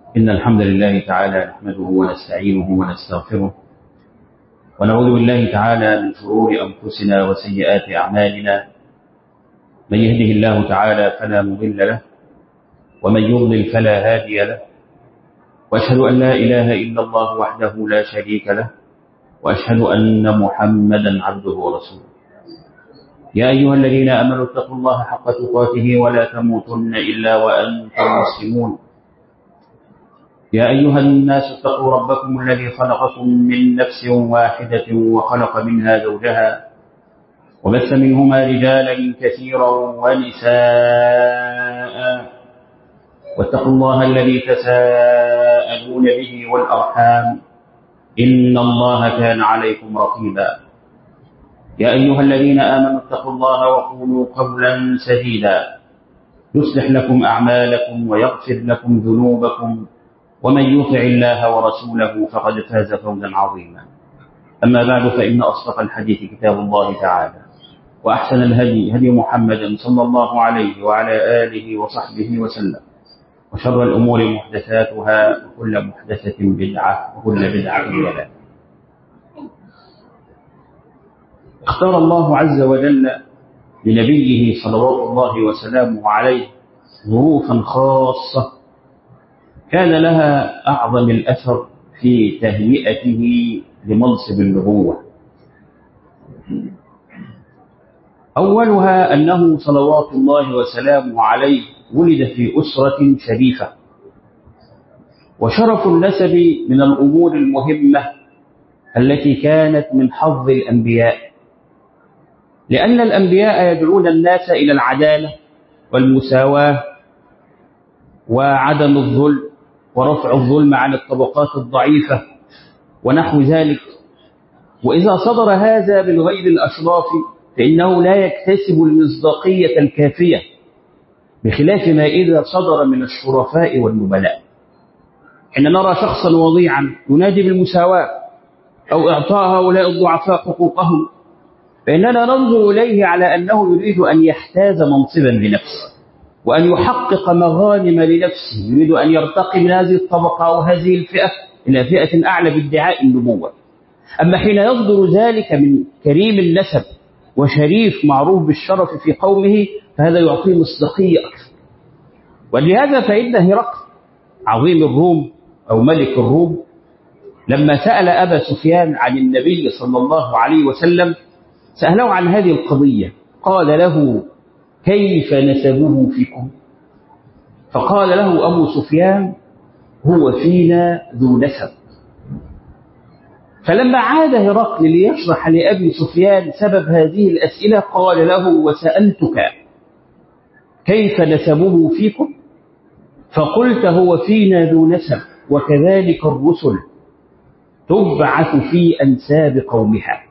إن الحمد لله تعالى نحمده ونستعينه ونستغفره ونعوذ بالله تعالى من شرور أنفسنا وسيئات أعمالنا. من يهده الله تعالى فلا مضل له ومن يضلل فلا هادي له، وأشهد أن لا إله إلا الله وحده لا شريك له، وأشهد أن محمدا عبده ورسوله. يا أيها الذين آمنوا اتقوا الله حق تقاته ولا تموتن إلا وأنتم مسلمون. يا أيها الناس اتقوا ربكم الذي خلقكم من نفس واحدة وخلق منها زوجها وبث منهما رجالا كثيرا ونساء، واتقوا الله الذي تساءلون به والأرحام إن الله كان عليكم رقيبا. يا أيها الذين آمنوا اتقوا الله وقولوا قولا سديدا يصلح لكم أعمالكم ويغفر لكم ذنوبكم، ومن يطع الله ورسوله فقد فاز فوزا عظيما. أما بعد، فإن أصدق الحديث كتاب الله تعالى، وأحسن الهدي هدي محمد صلى الله عليه وعلى آله وصحبه وسلم، وشر الأمور محدثاتها، وكل محدثة بدعة، وكل بدعة ضلالة. اختار الله عز وجل لنبيه صلوات الله وسلامه عليه ظروفا خاصة كان لها أعظم الأثر في تهيئته لمنصب النبوة. أولها أنه صلوات الله وسلامه عليه ولد في أسرة شريفة، وشرف النسب من الأمور المهمة التي كانت من حظ الأنبياء، لأن الأنبياء يدعون الناس إلى العدالة والمساواة وعدم الظلم ورفع الظلم عن الطبقات الضعيفة ونحو ذلك. وإذا صدر هذا من غير الأشراف فإنه لا يكتسب المصداقية الكافية، بخلاف ما إذا صدر من الشرفاء والنبلاء. حين نرى شخصا وضيعا ينادي بالمساواة أو إعطاء هؤلاء الضعفاء حقوقهم، فإننا ننظر إليه على أنه يريد أن يحتاز منصبا لنفسه وأن يحقق مغانم لنفسه، يريد أن يرتقي من هذه الطبقة أو هذه الفئة إلى فئة أعلى بادعاء النبوة. أما حين يصدر ذلك من كريم النسب وشريف معروف بالشرف في قومه، فهذا يعطيه مصداقية أكثر. ولهذا فإن هرقل عظيم الروم أو ملك الروم لما سأل أبا سفيان عن النبي صلى الله عليه وسلم سأله عن هذه القضية، قال له: كيف نسبه فيكم؟ فقال له أبو سفيان: هو فينا ذو نسب. فلما عاد هرقل ليشرح لأبي سفيان سبب هذه الأسئلة قال له: وسألتك كيف نسبه فيكم؟ فقلت: هو فينا ذو نسب، وكذلك الرسل تبعث في أنساب قومها.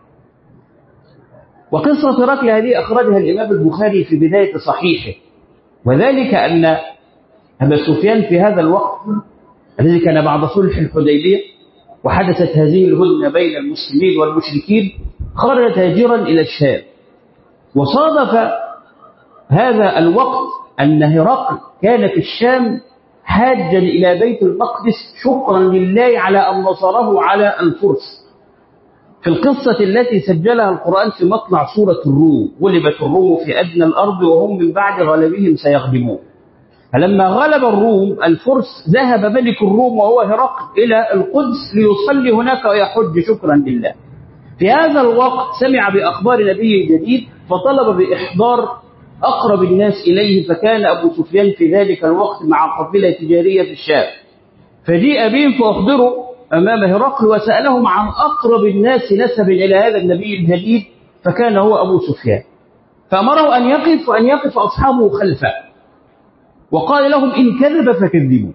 وقصة هرقل هذه أخرجها الإمام البخاري في بداية صحيحه، وذلك أن أبا سفيان في هذا الوقت الذي كان بعد صلح الحديبية وحدثت هذه الهدنة بين المسلمين والمشركين، خرج تاجرا إلى الشام. وصادف هذا الوقت أن هرقل كان في الشام حاجا إلى بيت المقدس شكرا لله على أن نصره على الفرس. في القصة التي سجلها القرآن في مطلع سورة الروم: غلبت الروم في أدنى الأرض وهم من بعد غلبهم سيغلبون. فلما غلب الروم الفرس ذهب ملك الروم وهو هرقل إلى القدس ليصلي هناك ويحج شكرا لله. في هذا الوقت سمع بأخبار نبي جديد فطلب بإحضار أقرب الناس إليه، فكان أبو سفيان في ذلك الوقت مع قافلة تجارية في الشام، فجيء بهم فأحضروا أمام هرقل وسألهم عن أقرب الناس نسبا إلى هذا النبي الجديد، فكان هو أبو سفيان. فأمره أن يقف وأن يقف أصحابه خلفه، وقال لهم: إن كذب فكذبوا.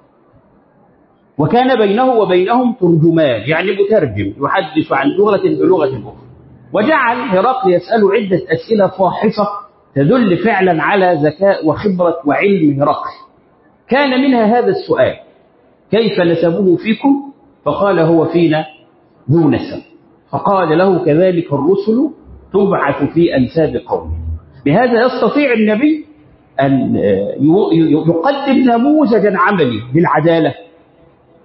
وكان بينه وبينهم ترجمان، يعني مترجم يحدث عن لغة بلغة أخرى. وجعل هرقل يسأل عدة أسئلة فاحصة تدل فعلا على ذكاء وخبرة وعلم هرقل. كان منها هذا السؤال: كيف نسبه فيكم؟ فقال: هو فينا ذو نسب. فقال له: كذلك الرسل تبعث في أنساب قومه. بهذا يستطيع النبي أن يقدم نموذجا عملي بالعدالة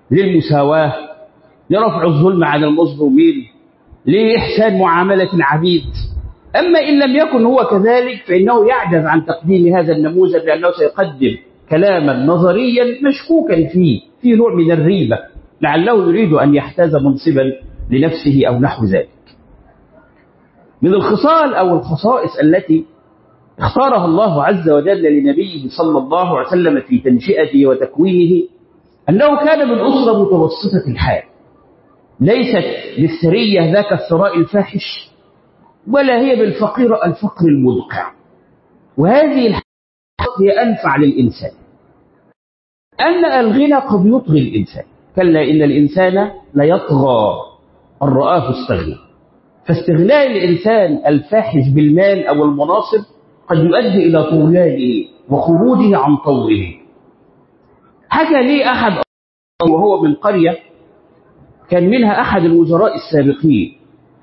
للمساواة، لرفع الظلم عن المظلومين، لإحسان معاملة العبيد. أما إن لم يكن هو كذلك فإنه يعجز عن تقديم هذا النموذج، لأنه سيقدم كلاما نظريا مشكوكا فيه نوع من الريبة، لعله يريد أن يحتاز منصبا لنفسه أو نحو ذلك. من الخصال أو الخصائص التي اختارها الله عز وجل لنبيه صلى الله عليه وسلم في تنشئته وتكوينه أنه كان من أسرة متوسطة الحال، ليست بالثرية ذاك الثراء الفاحش، ولا هي بالفقيرة الفقر المدقع. وهذه الحالة هي أنفع للإنسان. أن الغنى قد يطغي الإنسان، كلا إن الإنسان ليطغى أن رآه استغنى. فاستغناء الإنسان الفاحش بالمال أو المناصب قد يؤدي إلى طغيانه وخروجه عن طوره. حكى لي أحد وهو من قرية كان منها أحد الوزراء السابقين،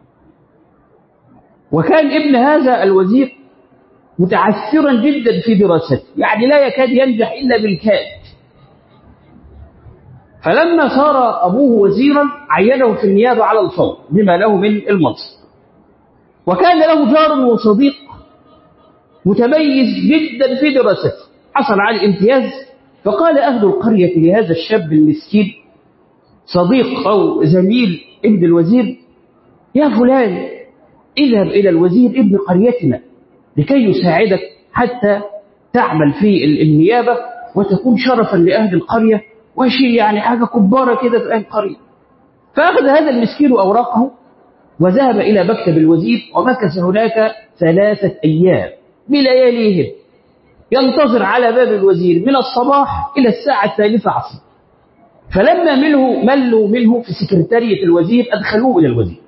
وكان ابن هذا الوزير متعثرا جدا في دراسته، يعني لا يكاد ينجح إلا بالكاد. فلما صار أبوه وزيرا عينه في النيابة على الفور بما له من المنصب، وكان له جار وصديق متميز جدا في دراسته حصل على الامتياز. فقال أهل القرية لهذا الشاب المسكين صديق أو زميل ابن الوزير: يا فلان، اذهب إلى الوزير ابن قريتنا لكي يساعدك حتى تعمل في النيابة وتكون شرفا لأهل القرية وشيء يعني حاجة كبارة كده في أهل القرية. فأخذ هذا المسكين أوراقه وذهب إلى مكتب الوزير، ومكث هناك 3 أيام بلياليهم ينتظر على باب الوزير من الصباح إلى الساعة 3 عصرا. فلما ملوا منه في سكرتارية الوزير أدخلوه إلى الوزير.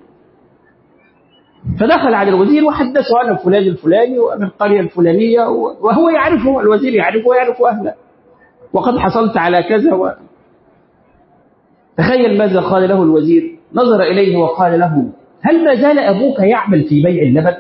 فدخل على الوزير وحدثه عن فلان الفلاني ومن القرية الفلانية، وهو يعرفه، الوزير يعرفه ويعرف أهله، وقد حصلت على كذا تخيل ماذا قال له الوزير. نظر إليه وقال له: هل ما زال أبوك يعمل في بيع اللبن؟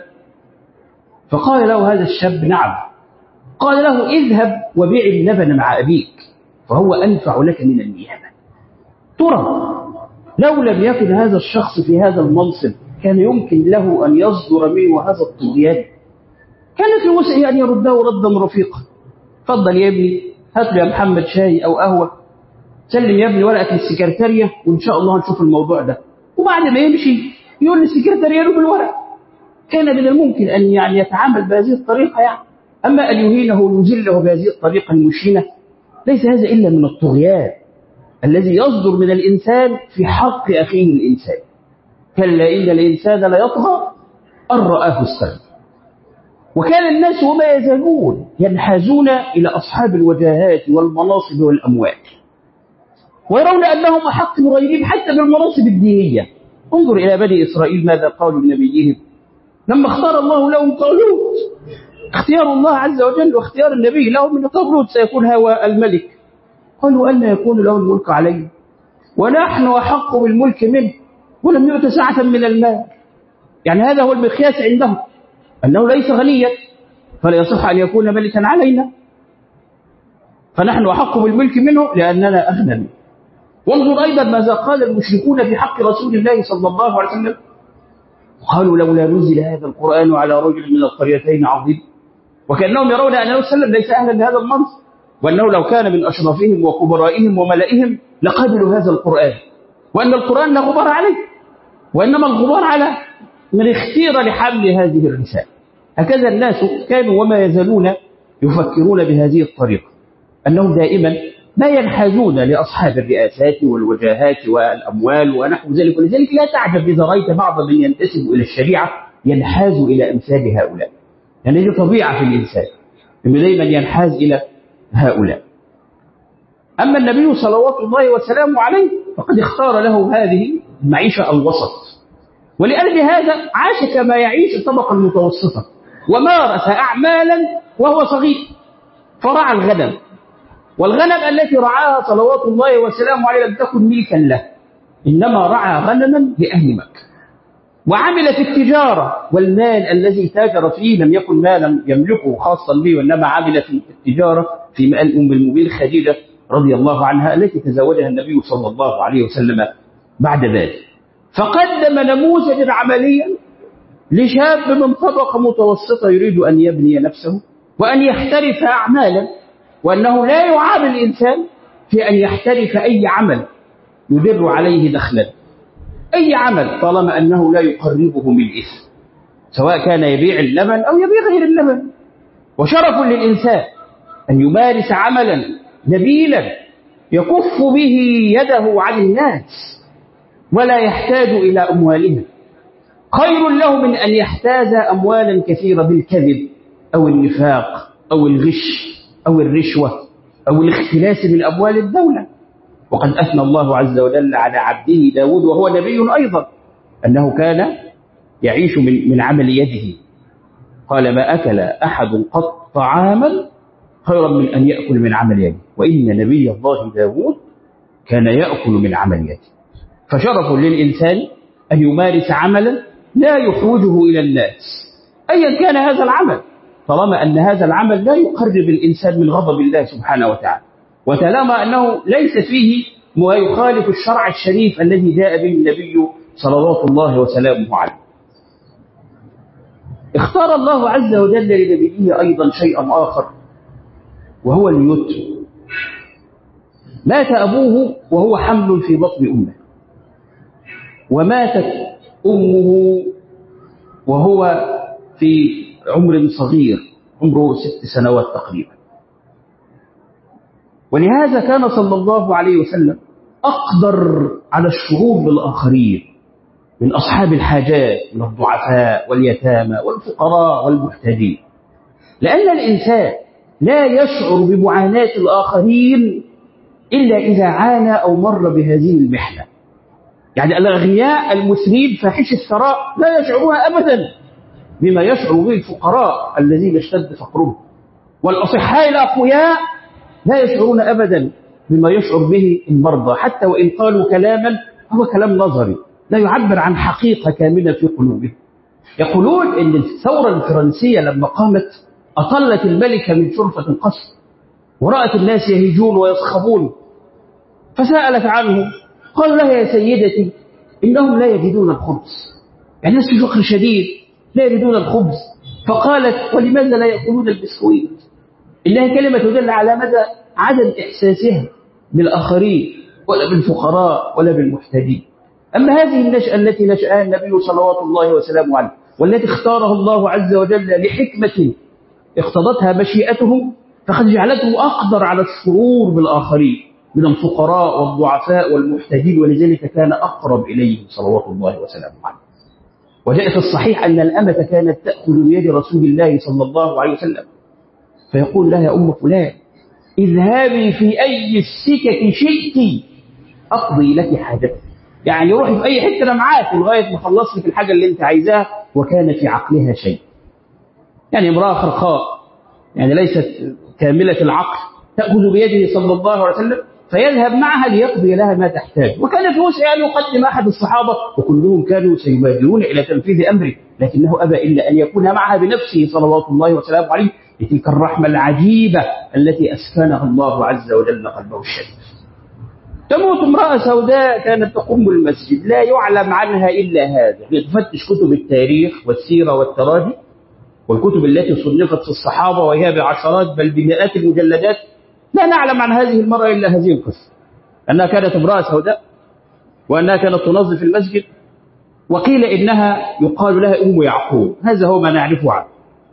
فقال له هذا الشاب: نعم. قال له: اذهب وبيع اللبن مع أبيك فهو أنفع لك من النيابة. ترى لو لم يكن هذا الشخص في هذا المنصب كان يمكن له أن يصدر منه هذا الطغيان؟ كان في وسعه أن يرده ردا رفيقا. فضل يا ابني، هات لي يا محمد شاي أو قهوة، سلم يا ابني ورقة السكرتارية وإن شاء الله هنشوف الموضوع ده. وبعد ما يمشي يقول للسكرتارية له بالورق. كان من الممكن أن يتعامل بهذه الطريقة أما أن يهينه ويذله بهذه الطريقة المشينة ليس هذا إلا من الطغيان الذي يصدر من الإنسان في حق أخيه الإنسان. كلا إن الإنسان ليطغى أن رآه استغنى. وكان الناس وما يزالون ينحازون إلى أصحاب الوجاهات والمناصب والأموال، ويرون أنهم أحق من غيرهم حتى بالمناصب الدينية. انظر إلى بني إسرائيل ماذا قالوا لنبيهم لما اختار الله لهم طالوت. اختيار الله عز وجل واختيار النبي لهم من طالوت سيكون هو الملك. قالوا: أن يكون له الملك علينا ونحن أحق بالملك منه ولم يؤت سعة من المال. يعني هذا هو المقياس عندهم، أنه ليس غنيا فلا يصح أن يكون ملكا علينا، فنحن أحق بالملك منه لأننا أغنى منه. وانظر أيضا ماذا قال المشركون في حق رسول الله صلى الله عليه وسلم. قالوا: لولا نزل هذا القرآن على رجل من القريتين عظيم. وكأنهم يرون أن النبي صلى الله عليه وسلم ليس أهلا لهذا المنصب، وأنه لو كان من أشرافهم وكبرائهم وملئهم لقبلوا هذا القرآن، وأن القرآن لا غبار عليه، وإنما الغبار على من اختير لحمل هذه الرسالة. هكذا الناس كانوا وما يزالون يفكرون بهذه الطريقة، أنهم دائما ما ينحازون لأصحاب الرئاسات والوجاهات والأموال ونحو ذلك. ولذلك لا تعجب إذا رأيت بعض من ينتسب إلى الشريعة ينحاز إلى أمثال هؤلاء، يعني دي طبيعة في الإنسان إنه دائما ينحاز إلى هؤلاء. أما النبي صلوات الله وسلامه عليه فقد اختار له هذه المعيشة الوسط، ولأجل هذا عاش كما يعيش الطبقة المتوسطة، ومارس أعمالا وهو صغير. فرعى الغنم، والغنم التي رعاها صلوات الله وسلامه عليه لم تكن ملكا له، إنما رعى غنما لأهل مكة. وعمل في التجارة، والمال الذي تاجر فيه لم يكن مالا يملكه خاصا به، وإنما عمل في التجارة في مال أم المؤمنين خديجة رضي الله عنها التي تزوجها النبي صلى الله عليه وسلم بعد ذلك، فقدم نموذجا عمليا لشاب من طبقة متوسطة يريد أن يبني نفسه وأن يحترف أعمالا، وأنه لا يعاب الإنسان في أن يحترف أي عمل يدر عليه دخلا، أي عمل طالما أنه لا يقربه من الإثم، سواء كان يبيع اللبن أو يبيع غير اللبن. وشرف للإنسان أن يمارس عملا نبيلا يكف به يده عن الناس ولا يحتاج إلى أموالهم، خير له من أن يحتاج أموالا كثيرة بالكذب أو النفاق أو الغش أو الرشوة أو الاختلاس من أموال الدولة. وقد أثنى الله عز وجل على عبده داود وهو نبي أيضا أنه كان يعيش من عمل يده، قال ما أكل أحد قط طعاما خيرا من أن يأكل من عمل يده، وإن نبي الله داود كان يأكل من عمل يده. فشرف للإنسان أن يمارس عملا لا يحوجه إلى الناس أيا كان هذا العمل، طالما أن هذا العمل لا يقرب الإنسان من غضب الله سبحانه وتعالى، وطالما أنه ليس فيه ما يخالف الشرع الشريف الذي جاء به النبي صلوات الله وسلامه عليه. اختار الله عز وجل لنبيه أيضا شيئا آخر وهو اليتم. مات أبوه وهو حمل في بطن أمه، وماتت أمه وهو في عمر صغير، عمره 6 سنوات تقريبا. ولهذا كان صلى الله عليه وسلم أقدر على الشعور بالآخرين من أصحاب الحاجات، من الضعفاء واليتامى والفقراء والمحتاجين، لأن الإنسان لا يشعر بمعاناة الآخرين إلا إذا عانى أو مر بهذه المحنة. يعني الأغنياء المسرين فاحش الثراء لا يشعرون أبدا بما يشعر به الفقراء الذين اشتد فقرهم، والأصحاء الأقوياء لا يشعرون أبدا بما يشعر به المرضى، حتى وإن قالوا كلاما هو كلام نظري لا يعبر عن حقيقة كاملة في قلوبهم. يقولون إن الثورة الفرنسية لما قامت أطلت الملكة من شرفة القصر ورأت الناس يهيجون ويصخبون، فسألت عنه، قال لها يا سيدتي إنهم لا يجدون الخبز، يعني الناس في فقر شديد لا يجدون الخبز. فقالت ولماذا لا يأكلون البسكويت؟ إنها كلمة تدل على مدى عدم إحساسها بالآخرين ولا بالفقراء ولا بالمحتاجين. أما هذه النشأة التي نشأها النبي صلوات الله وسلامه عليه، والتي اختارها الله عز وجل لحكمة اقتضتها مشيئته، فقد جعلته أقدر على الشعور بالآخرين من الفقراء والضعفاء والمحتاجين، ولذلك كان أقرب إليهم صلوات الله وسلامه عليه. وجاء في الصحيح أن الأمة كانت تأخذ بيد رسول الله صلى الله عليه وسلم فيقول لها يا أم فلان اذهبي في أي السكك شئت أقضي لك حاجتك، يعني روحي في أي حتة أنا معاك لغاية ما خلص لك الحاجة اللي أنت عايزاها. وكان في عقلها شيء، يعني امرأة خرقاء يعني ليست كاملة العقل تأخذ بيده صلى الله عليه وسلم فيذهب معها ليقضي لها ما تحتاج. وكان في وسعه أن يقدم أحد الصحابة وكلهم كانوا سيبادرون إلى تنفيذ أمره، لكنه أبى إلا أن يكون معها بنفسه صلوات الله وسلامه عليه لتلك الرحمة العجيبة التي أسكنها الله عز وجل قلبه الشريف. تموت امرأة سوداء كانت تقوم المسجد لا يعلم عنها إلا هذا. تفتش كتب التاريخ والسيرة والتراجم والكتب التي صنفت في الصحابة وهي بعشرات بل بمئات المجلدات، لا نعلم عن هذه المرأة إلا هذه القصة، أنها كانت امرأة سوداء وأنها كانت تنظف المسجد، وقيل إنها يقال لها أم يعقوب، هذا هو ما نعرفه عنه.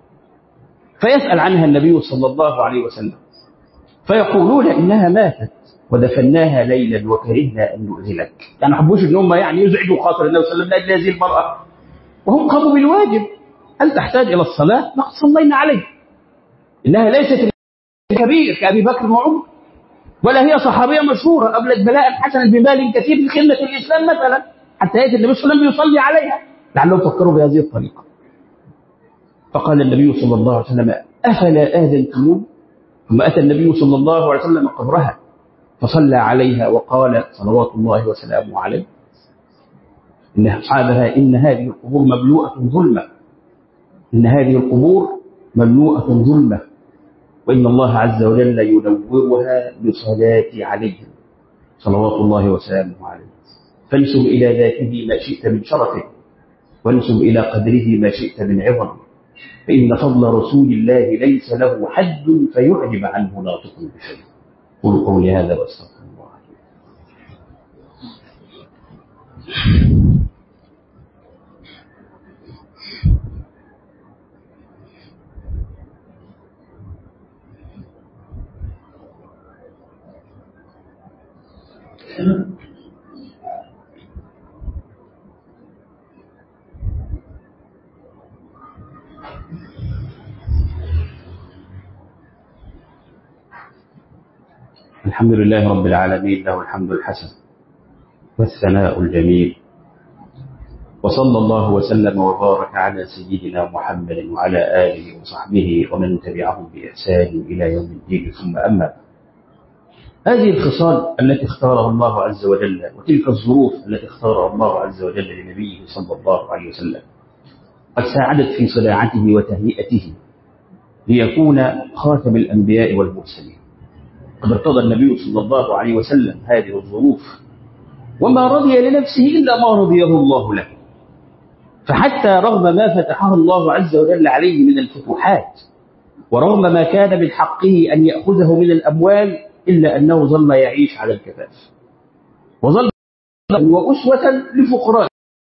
فيسأل عنها النبي صلى الله عليه وسلم فيقولون إنها ماتت ودفناها ليلا وكرهنا أن نؤذلك، يعني ما حبوش إن هم يعني يزعجوا خاطر النبي صلى الله عليه وسلم لأجل هذه المرأة، وهم قاموا بالواجب. هل تحتاج إلى الصلاة؟ لقد صلينا عليه. إنها ليست كبير كأبي بكر وعمر، ولا هي صحابية مشهورة أبلت بلاء حسن بمال كثير في خدمة الإسلام مثلا حتى يأتي النبي صلى الله عليه وسلم يصلي عليها، لعلهم فكروا بهذه الطريقة. فقال النبي صلى الله عليه وسلم أفلا آذنتمون؟ ثم أتى النبي صلى الله عليه وسلم قبرها فصلى عليها وقال صلوات الله وسلامه عليه إن أصحابها إن هذه القبور مملوءة ظلمة، إن هذه القبور مملوءة ظلمة، وإن الله عز وجل ينورها بصلاة عليهم صلوات الله وسلامه عليه. فانسب إلى ذاته ما شئت من شرفه، وانسب إلى قدره ما شئت من عظمه، فإن فضل رسول الله ليس له حد فيعجب عنه ناطق بشيء. قولوا قولي هذا واستغفر الله. الحمد لله رب العالمين، له الحمد الحسن والثناء الجميل، وصلى الله وسلم وبارك على سيدنا محمد وعلى آله وصحبه ومن تبعهم بإحسان إلى يوم الدين. ثم أما هذه الخصال التي اختارها الله عز وجل، وتلك الظروف التي اختارها الله عز وجل لنبيه صلى الله عليه وسلم، قد ساعدت في صناعته وتهيئته ليكون خاتم الأنبياء والمرسلين. قد ارتضى النبي صلى الله عليه وسلم هذه الظروف، وما رضي لنفسه إلا ما رضيه الله له. فحتى رغم ما فتحه الله عز وجل عليه من الفتوحات، ورغم ما كان من حقه أن يأخذه من الأموال، إلا أنه ظل يعيش على الكفاف، وظل وأسوة لفقراء.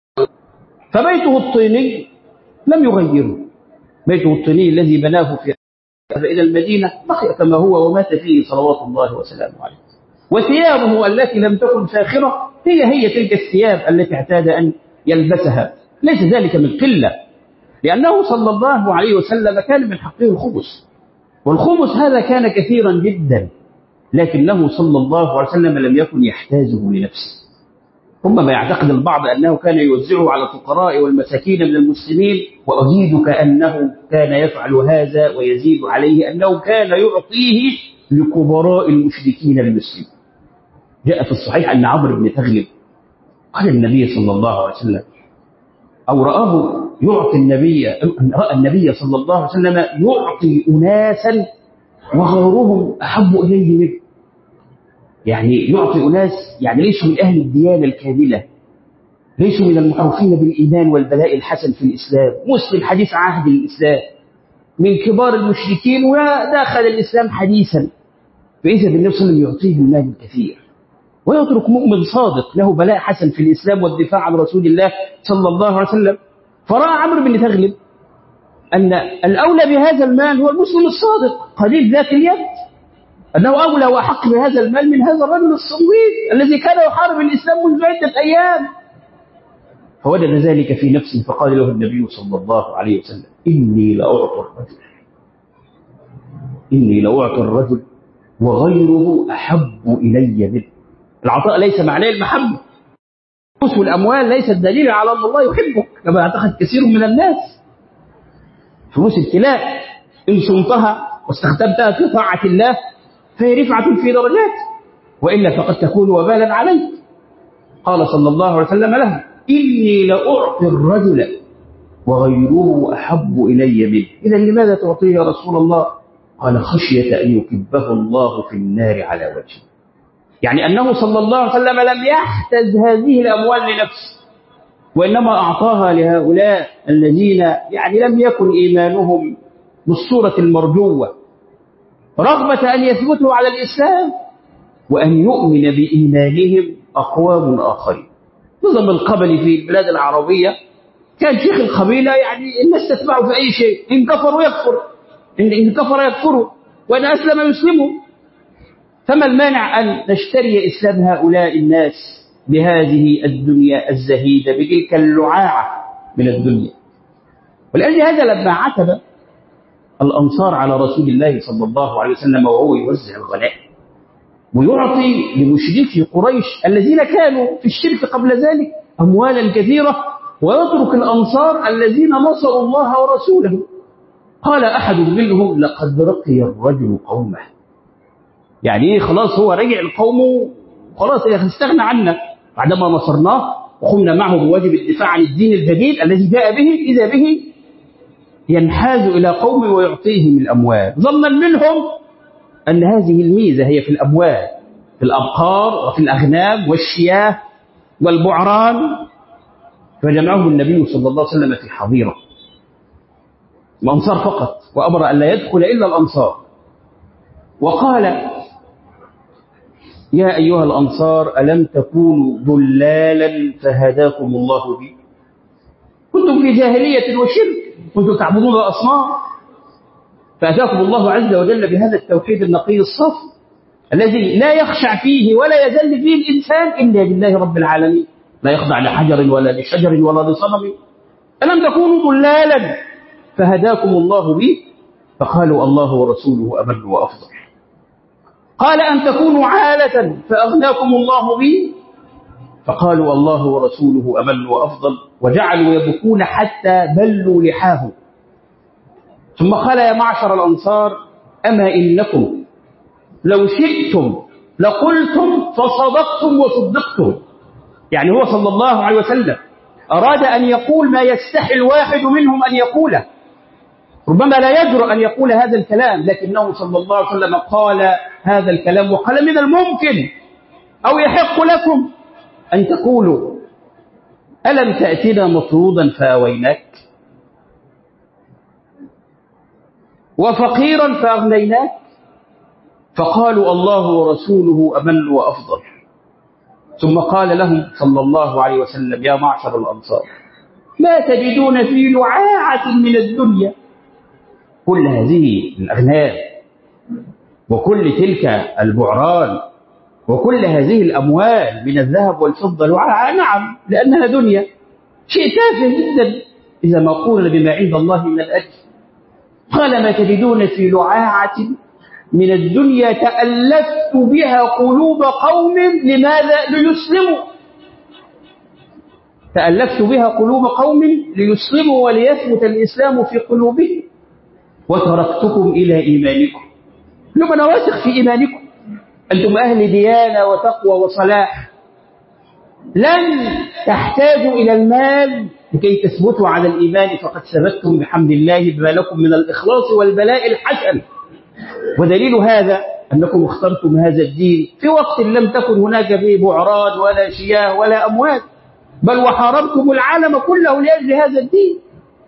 فبيته الطيني لم يغيره، بيته الطيني الذي بناه في إلى المدينة بقي كما هو ومات فيه صلوات الله وسلامه عليه. وثيابه التي لم تكن فاخرة هي تلك الثياب التي اعتاد أن يلبسها، ليس ذلك من قلة، لأنه صلى الله عليه وسلم كان من حقه الخمس، والخمس هذا كان كثيرا جدا، لكنه صلى الله عليه وسلم لم يكن يحتاجه لنفسه. ثم ما يعتقد البعض أنه كان يوزعه على الفقراء والمساكين من المسلمين، وأزيدك أنه كان يفعل هذا ويزيد عليه أنه كان يعطيه لكبراء المشركين المسلمين. جاء في الصحيح أن عمرو بن تغلب قال النبي صلى الله عليه وسلم، أو رآه يعطي النبي، رأى النبي صلى الله عليه وسلم يعطي أناسا وغيرهم أحب إليه منه. يعني يعطي أناس يعني ليسوا من أهل الديانة الكاملة، ليسوا من المعروفين بالإيمان والبلاء الحسن في الإسلام، مسلم حديث عهد الإسلام، من كبار المشركين وداخل الإسلام حديثا. فإذا بالنبي صلى الله عليه وسلم يعطيه المال الكثير، ويترك مؤمن صادق له بلاء حسن في الإسلام والدفاع عن رسول الله صلى الله عليه وسلم. فرأى عمرو بن تغلب أن الأولى بهذا المال هو المسلم الصادق قليل ذات اليد، أنه أولى وأحق بهذا المال من هذا الرجل الصويب الذي كان يحارب الإسلام منذ عدة أيام. فوجد ذلك في نفسه، فقال له النبي صلى الله عليه وسلم: إني لأعطي الرجل وغيره أحب إلي منه. العطاء ليس معناه المحبة، الفلوس والأموال ليست دليل على أن الله يحبك كما يعتقد كثير من الناس. فلوس ابتلاء، إن صمتها واستخدمتها في طاعة الله فهي رفعة في درجات، وإلا فقد تكون وبالا عليك. قال صلى الله عليه وسلم له: إني لأعطي الرجل وغيره أحب إلي منه. إذا لماذا تعطيه يا رسول الله؟ قال: خشية أن يكبه الله في النار على وجهه. يعني أنه صلى الله عليه وسلم لم يحتز هذه الأموال لنفسه، وإنما أعطاها لهؤلاء الذين يعني لم يكن إيمانهم بالصورة المرجوة، رغبة أن يثبتوا على الإسلام وأن يؤمن بإيمانهم أقوام آخرين. نظام القبل في البلاد العربية كان شيخ القبيلة يعني الناس تتبعه في أي شيء، إن كفروا يكفر، إن كفر يكفروا، وإن أسلم يسلموا. فما المانع أن نشتري إسلام هؤلاء الناس بهذه الدنيا الزهيدة، بتلك اللعاعة من الدنيا؟ ولأجل هذا لما عتب الأنصار على رسول الله صلى الله عليه وسلم وهو يوزع الغنائم ويعطي لمشركي قريش الذين كانوا في الشرك قبل ذلك أموالا كثيرة، ويترك الأنصار الذين نصروا الله ورسوله، قال أحد منهم: لقد رقي الرجل قومه. يعني خلاص هو رجع القوم خلاص استغنى عنا بعدما نصرناه وقمنا معه بواجب الدفاع عن الدين الجديد الذي جاء به، إذا به ينحاز إلى قوم ويعطيهم الأموال ظنا منهم أن هذه الميزة هي في الأموال، في الأبقار وفي الأغنام والشياه والبعران. فجمعهم النبي صلى الله عليه وسلم في حظيرة، الأنصار فقط، وأمر أن لا يدخل إلا الأنصار، وقال: يا أيها الأنصار ألم تكونوا ضلالا فهداكم الله بي؟ كنتم في جاهلية وشرك، كنتم تعبدون الأصنام، فأتاكم الله عز وجل بهذا التوحيد النقي الصافي الذي لا يخشع فيه ولا يذل فيه الإنسان إلا لله رب العالمين، لا يخضع لحجر ولا لشجر ولا لصنم. ألم تكونوا ضلالا فهداكم الله بي؟ فقالوا: الله ورسوله أمن وأفضل. قال: أن تكونوا عالة فأغناكم الله بي؟ فقالوا: الله ورسوله أمن وأفضل. وجعلوا يبكون حتى بلوا لحاهم. ثم قال: يا معشر الأنصار، أما إنكم لو شئتم لقلتم فصدقتم وصدقتم. يعني هو صلى الله عليه وسلم أراد أن يقول ما يستحي الواحد منهم أن يقوله، ربما لا يجرؤ أن يقول هذا الكلام، لكنه صلى الله عليه وسلم قال هذا الكلام، وقال: من الممكن أو يحق لكم أن تقولوا ألم تأتنا مطرودا فآويناك وفقيرا فأغنيناك؟ فقالوا: الله ورسوله أمن وأفضل. ثم قال لهم صلى الله عليه وسلم: يا معشر الأنصار، ما تجدون في لعاعة من الدنيا؟ كل هذه الأغنام وكل تلك البعران وكل هذه الأموال من الذهب والفضة لعاعة، نعم، لأنها دنيا، شيء تافه جدا إذا ما قولنا بما عند الله من الأجر. قال: ما تجدون في لعاعة من الدنيا تألفت بها قلوب قوم، لماذا؟ ليسلموا. تألفت بها قلوب قوم ليسلموا وليثبت الإسلام في قلوبهم، وتركتكم إلى إيمانكم. لما أنا واثق في إيمانكم، أنتم أهل ديانة وتقوى وصلاح، لن تحتاجوا إلى المال لكي تثبتوا على الإيمان، فقد ثبتتم بحمد الله بما لكم من الإخلاص والبلاء الحسن. ودليل هذا أنكم اخترتم هذا الدين في وقت لم تكن هناك فيه بعران ولا شياه ولا أموال، بل وحاربتم العالم كله لأجل هذا الدين.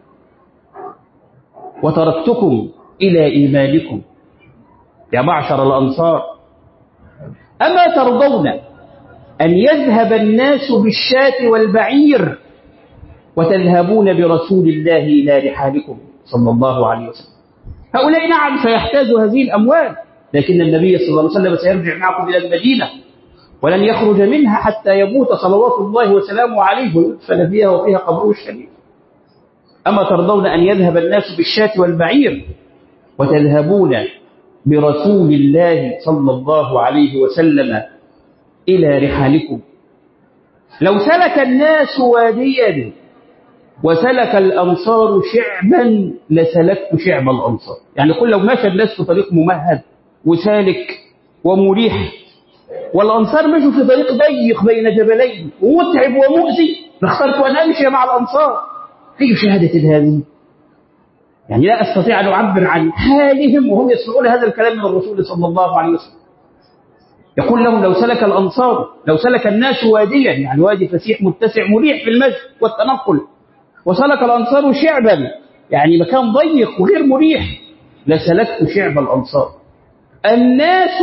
وتركتكم إلى إيمانكم. يا معشر الأنصار، أما ترضون أن يذهب الناس بالشاة والبعير وتذهبون برسول الله إلى رحالكم صلى الله عليه وسلم؟ هؤلاء نعم سيحتاج هذه الأموال، لكن النبي صلى الله عليه وسلم سيرجع معكم إلى المدينة ولن يخرج منها حتى يموت صلوات الله وسلامه عليه ويدفن فيها وفيها قبره الشريف. أما ترضون أن يذهب الناس بالشاة والبعير وتذهبون برسول الله صلى الله عليه وسلم إلى رحالكم؟ لو سلك الناس واديا وسلك الأنصار شعبا لسلكت شعب الأنصار. يعني كل لو مشى الناس في طريق ممهد وسالك ومريح، والأنصار مشوا في طريق ضيق بين جبلين ومتعب ومؤذي، لاخترت أن أمشي مع الأنصار. أي شهادة هذه؟ يعني لا أستطيع أن أعبر عن حالهم وهم يسمعون هذا الكلام من الرسول صلى الله عليه وسلم. يقول لهم: لو سلك الأنصار، لو سلك الناس واديا، يعني وادي فسيح متسع مريح في المشي والتنقل، وسلك الأنصار شعبا، يعني مكان ضيق وغير مريح، لسلكت شعب الأنصار. الناس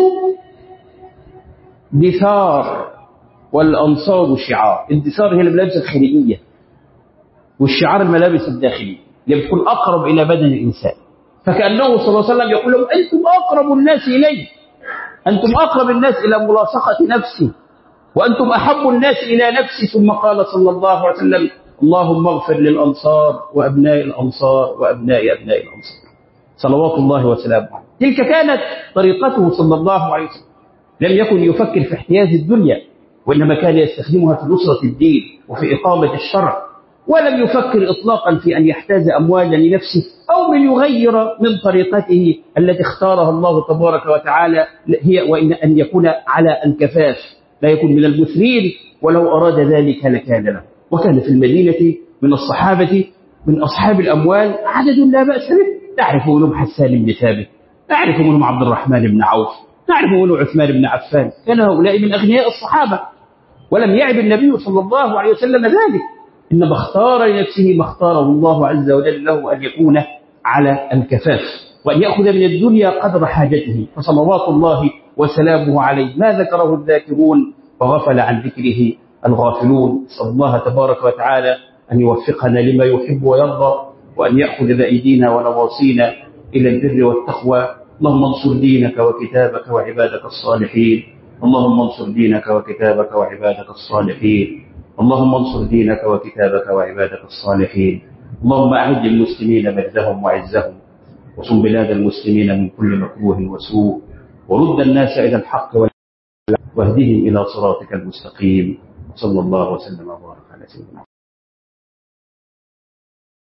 دثار والأنصار شعار. الدثار هي الملابس الخارجية، والشعار الملابس الداخلية اللي بتكون أقرب إلى بدن الإنسان. فكأنه صلى الله عليه وسلم يقول لهم: أنتم أقرب الناس إلي، أنتم أقرب الناس إلى ملاصقة نفسي، وأنتم أحب الناس إلى نفسي. ثم قال صلى الله عليه وسلم: اللهم اغفر للأنصار وأبناء الأنصار وأبناء أبناء الأنصار، صلوات الله وسلامه عليه. تلك كانت طريقته صلى الله عليه وسلم. لم يكن يفكر في احتياج الدنيا، وإنما كان يستخدمها في نصرة الدين وفي إقامة الشرع، ولم يفكر إطلاقا في أن يحتاج أموالا لنفسه أو من يغير من طريقته التي اختارها الله تبارك وتعالى، هي وإن أن يكون على الكفاف، لا يكون من المثرين، ولو أراد ذلك لكان له. وكان في المدينة من الصحابة من أصحاب الأموال عدد لا بأس به، نعرف منهم حسان بن ثابت، نعرف منهم عبد الرحمن بن عوف، نعرف منهم عثمان بن عفان، كان هؤلاء من أغنياء الصحابة، ولم يعب النبي صلى الله عليه وسلم ذلك، إنما اختار لنفسه ما اختاره الله عز وجل له، أن يكون على الكفاف وأن يأخذ من الدنيا قدر حاجته، فصلوات الله وسلامه عليه ما ذكره الذاكرون وغفل عن ذكره الغافلون. نسأل الله تبارك وتعالى أن يوفقنا لما يحب ويرضى، وأن يأخذ بأيدينا ونواصينا إلى البر والتقوى. اللهم انصر دينك وكتابك وعبادك الصالحين، اللهم انصر دينك وكتابك وعبادك الصالحين، اللهم انصر دينك وكتابك وعبادك الصالحين. اللهم أعد المسلمين مجدهم وعزهم، وصن بلاد المسلمين من كل مكروه وسوء، ورد الناس إلى الحق واهدهم إلى صراطك المستقيم. صلى الله وسلم وبارك على سيدنا محمد.